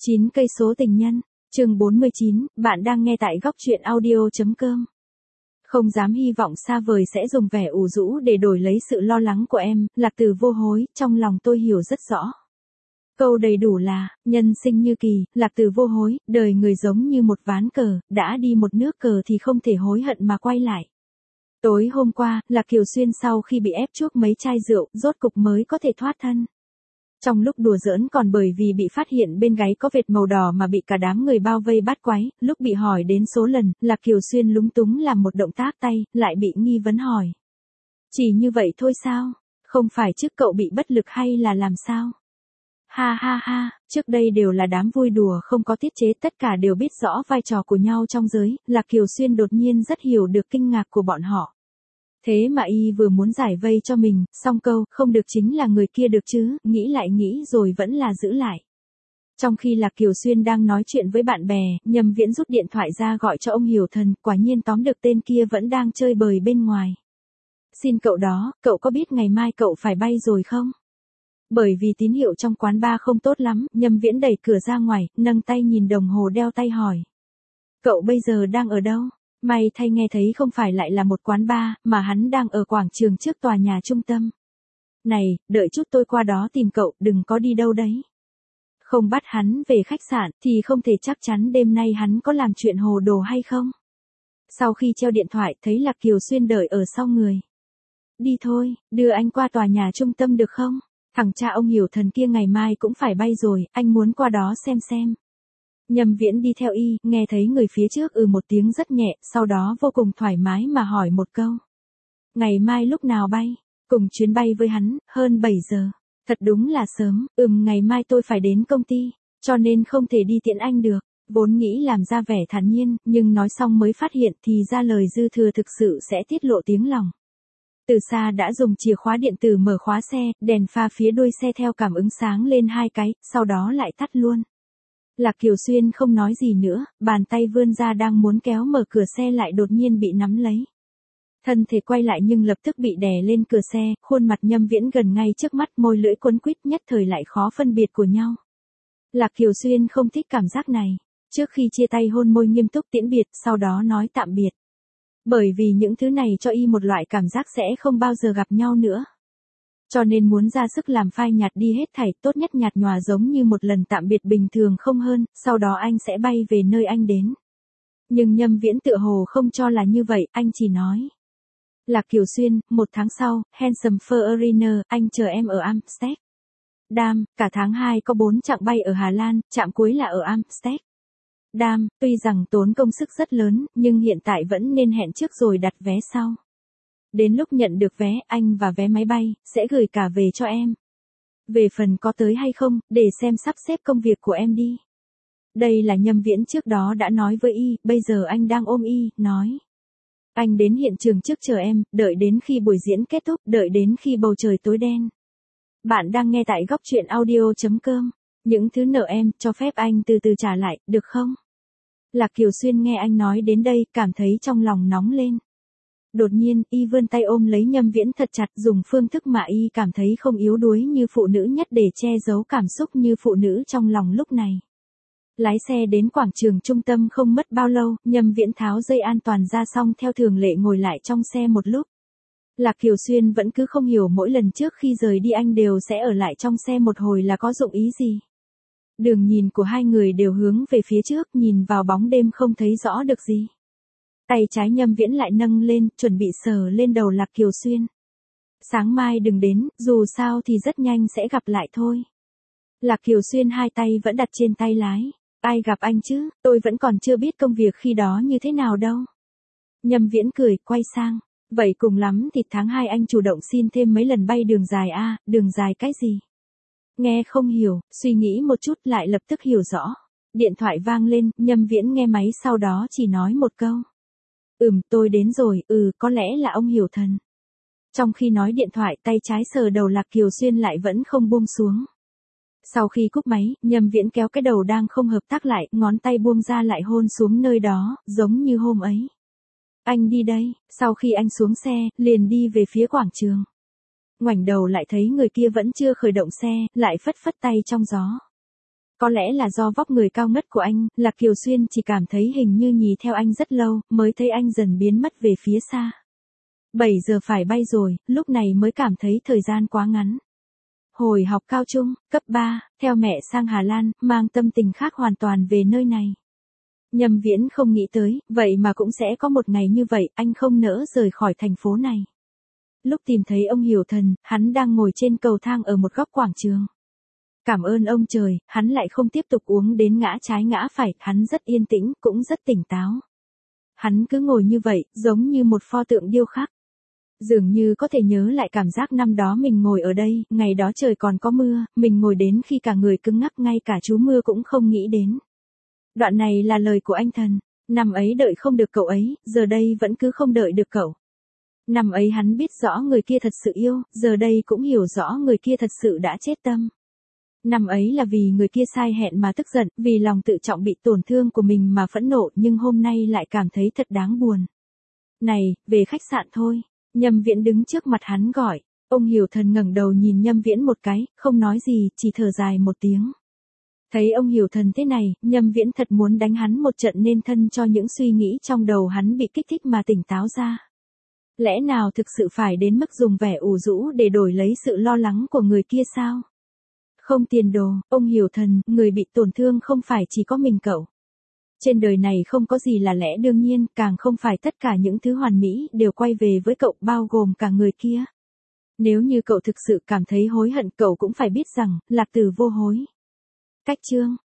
9 cây số tình nhân, chương 49, bạn đang nghe tại góc truyện audio.com. Không dám hy vọng xa vời sẽ dùng vẻ ủ rũ để đổi lấy sự lo lắng của em, Lạc Từ vô hối, trong lòng tôi hiểu rất rõ. Câu đầy đủ là, nhân sinh như kỳ, Lạc Từ vô hối, đời người giống như một ván cờ, đã đi một nước cờ thì không thể hối hận mà quay lại. Tối hôm qua, Lạc Kiều Xuyên sau khi bị ép chuốc mấy chai rượu, rốt cục mới có thể thoát thân. Trong lúc đùa giỡn còn bởi vì bị phát hiện bên gáy có vệt màu đỏ mà bị cả đám người bao vây bắt quái, lúc bị hỏi đến số lần, Lạc Kiều Xuyên lúng túng làm một động tác tay, lại bị nghi vấn hỏi. Chỉ như vậy thôi sao? Không phải trước cậu bị bất lực hay là làm sao? Ha ha ha, trước đây đều là đám vui đùa không có tiết chế, tất cả đều biết rõ vai trò của nhau trong giới, Lạc Kiều Xuyên đột nhiên rất hiểu được kinh ngạc của bọn họ. Thế mà y vừa muốn giải vây cho mình, xong câu, không được chính là người kia được chứ, nghĩ lại nghĩ rồi vẫn là giữ lại. Trong khi Lạc Kiều Xuyên đang nói chuyện với bạn bè, Nhâm Viễn rút điện thoại ra gọi cho ông Hiểu Thần, quả nhiên tóm được tên kia vẫn đang chơi bời bên ngoài. Xin cậu đó, cậu có biết ngày mai cậu phải bay rồi không? Bởi vì tín hiệu trong quán bar không tốt lắm, Nhâm Viễn đẩy cửa ra ngoài, nâng tay nhìn đồng hồ đeo tay hỏi. Cậu bây giờ đang ở đâu? May thay nghe thấy không phải lại là một quán bar, mà hắn đang ở quảng trường trước tòa nhà trung tâm. Này, đợi chút tôi qua đó tìm cậu, đừng có đi đâu đấy. Không bắt hắn về khách sạn, thì không thể chắc chắn đêm nay hắn có làm chuyện hồ đồ hay không. Sau khi treo điện thoại, thấy Lạc Kiều Xuyên đợi ở sau người. Đi thôi, đưa anh qua tòa nhà trung tâm được không? Thằng cha ông Hiểu Thần kia ngày mai cũng phải bay rồi, anh muốn qua đó xem. Nhâm Viễn đi theo y, nghe thấy người phía trước một tiếng rất nhẹ, sau đó vô cùng thoải mái mà hỏi một câu. Ngày mai lúc nào bay? Cùng chuyến bay với hắn, hơn 7 giờ. Thật đúng là sớm, ngày mai tôi phải đến công ty, cho nên không thể đi tiễn anh được. Vốn nghĩ làm ra vẻ thản nhiên, nhưng nói xong mới phát hiện thì ra lời dư thừa thực sự sẽ tiết lộ tiếng lòng. Từ xa đã dùng chìa khóa điện tử mở khóa xe, đèn pha phía đuôi xe theo cảm ứng sáng lên 2 cái, sau đó lại tắt luôn. Lạc Kiều Xuyên không nói gì nữa, bàn tay vươn ra đang muốn kéo mở cửa xe lại đột nhiên bị nắm lấy. Thân thể quay lại nhưng lập tức bị đè lên cửa xe, khuôn mặt Nhâm Viễn gần ngay trước mắt, môi lưỡi quấn quýt nhất thời lại khó phân biệt của nhau. Lạc Kiều Xuyên không thích cảm giác này. Trước khi chia tay hôn môi nghiêm túc tiễn biệt, sau đó nói tạm biệt. Bởi vì những thứ này cho y một loại cảm giác sẽ không bao giờ gặp nhau nữa. Cho nên muốn ra sức làm phai nhạt đi hết thảy, tốt nhất nhạt nhòa giống như một lần tạm biệt bình thường không hơn, sau đó anh sẽ bay về nơi anh đến. Nhưng Nhâm Viễn tựa hồ không cho là như vậy, anh chỉ nói. Lạc Kiều Xuyên, 1 tháng sau, Handsome Foreigner, anh chờ em ở Amsterdam, cả tháng 2 có 4 chặng bay ở Hà Lan, chặng cuối là ở Amsterdam, tuy rằng tốn công sức rất lớn, nhưng hiện tại vẫn nên hẹn trước rồi đặt vé sau. Đến lúc nhận được vé, anh và vé máy bay, sẽ gửi cả về cho em. Về phần có tới hay không, để xem sắp xếp công việc của em đi. Đây là Nhâm Viễn trước đó đã nói với y, bây giờ anh đang ôm y, nói. Anh đến hiện trường trước chờ em, đợi đến khi buổi diễn kết thúc, đợi đến khi bầu trời tối đen. Bạn đang nghe tại góc truyện audio.com. Những thứ nợ em, cho phép anh từ từ trả lại, được không? Lạc Kiều Xuyên nghe anh nói đến đây, cảm thấy trong lòng nóng lên. Đột nhiên, y vươn tay ôm lấy Nhâm Viễn thật chặt, dùng phương thức mà y cảm thấy không yếu đuối như phụ nữ nhất để che giấu cảm xúc như phụ nữ trong lòng lúc này. Lái xe đến quảng trường trung tâm không mất bao lâu, Nhâm Viễn tháo dây an toàn ra xong theo thường lệ ngồi lại trong xe một lúc. Lạc Kiều Xuyên vẫn cứ không hiểu mỗi lần trước khi rời đi anh đều sẽ ở lại trong xe một hồi là có dụng ý gì. Đường nhìn của hai người đều hướng về phía trước, nhìn vào bóng đêm không thấy rõ được gì. Tay trái Nhâm Viễn lại nâng lên, chuẩn bị sờ lên đầu Lạc Kiều Xuyên. Sáng mai đừng đến, dù sao thì rất nhanh sẽ gặp lại thôi. Lạc Kiều Xuyên hai tay vẫn đặt trên tay lái. Ai gặp anh chứ, tôi vẫn còn chưa biết công việc khi đó như thế nào đâu. Nhâm Viễn cười, quay sang. Vậy cùng lắm thì tháng 2 anh chủ động xin thêm mấy lần bay đường dài a, đường dài cái gì? Nghe không hiểu, suy nghĩ một chút lại lập tức hiểu rõ. Điện thoại vang lên, Nhâm Viễn nghe máy sau đó chỉ nói một câu. Tôi đến rồi, có lẽ là ông Hiểu Thần. Trong khi nói điện thoại, tay trái sờ đầu Lạc Kiều Xuyên lại vẫn không buông xuống. Sau khi cúp máy, Nhâm Viễn kéo cái đầu đang không hợp tác lại, ngón tay buông ra lại hôn xuống nơi đó, giống như hôm ấy. Anh đi đây, sau khi anh xuống xe, liền đi về phía quảng trường. Ngoảnh đầu lại thấy người kia vẫn chưa khởi động xe, lại phất phất tay trong gió. Có lẽ là do vóc người cao ngất của anh, Lạc Kiều Xuyên chỉ cảm thấy hình như nhì theo anh rất lâu, mới thấy anh dần biến mất về phía xa. 7 giờ phải bay rồi, lúc này mới cảm thấy thời gian quá ngắn. Hồi học cao trung, cấp 3, theo mẹ sang Hà Lan, mang tâm tình khác hoàn toàn về nơi này. Nhâm Viễn không nghĩ tới, vậy mà cũng sẽ có một ngày như vậy, anh không nỡ rời khỏi thành phố này. Lúc tìm thấy ông Hiểu Thần, hắn đang ngồi trên cầu thang ở một góc quảng trường. Cảm ơn ông trời, hắn lại không tiếp tục uống đến ngã trái ngã phải, hắn rất yên tĩnh, cũng rất tỉnh táo. Hắn cứ ngồi như vậy, giống như một pho tượng điêu khắc. Dường như có thể nhớ lại cảm giác năm đó mình ngồi ở đây, ngày đó trời còn có mưa, mình ngồi đến khi cả người cứng ngắc, ngay cả chú mưa cũng không nghĩ đến. Đoạn này là lời của anh Thần, năm ấy đợi không được cậu ấy, giờ đây vẫn cứ không đợi được cậu. Năm ấy hắn biết rõ người kia thật sự yêu, giờ đây cũng hiểu rõ người kia thật sự đã chết tâm. Năm ấy là vì người kia sai hẹn mà tức giận, vì lòng tự trọng bị tổn thương của mình mà phẫn nộ, nhưng hôm nay lại cảm thấy thật đáng buồn. Này, về khách sạn thôi. Nhâm Viễn đứng trước mặt hắn gọi. Ông Hiểu Thần ngẩng đầu nhìn Nhâm Viễn một cái, không nói gì, chỉ thở dài một tiếng. Thấy ông Hiểu Thần thế này, Nhâm Viễn thật muốn đánh hắn một trận nên thân cho những suy nghĩ trong đầu hắn bị kích thích mà tỉnh táo ra. Lẽ nào thực sự phải đến mức dùng vẻ ủ rũ để đổi lấy sự lo lắng của người kia sao? Không tiền đồ, ông Hiểu Thần, người bị tổn thương không phải chỉ có mình cậu. Trên đời này không có gì là lẽ đương nhiên, càng không phải tất cả những thứ hoàn mỹ đều quay về với cậu, bao gồm cả người kia. Nếu như cậu thực sự cảm thấy hối hận, cậu cũng phải biết rằng, Lạc Tử vô hối. Cách chương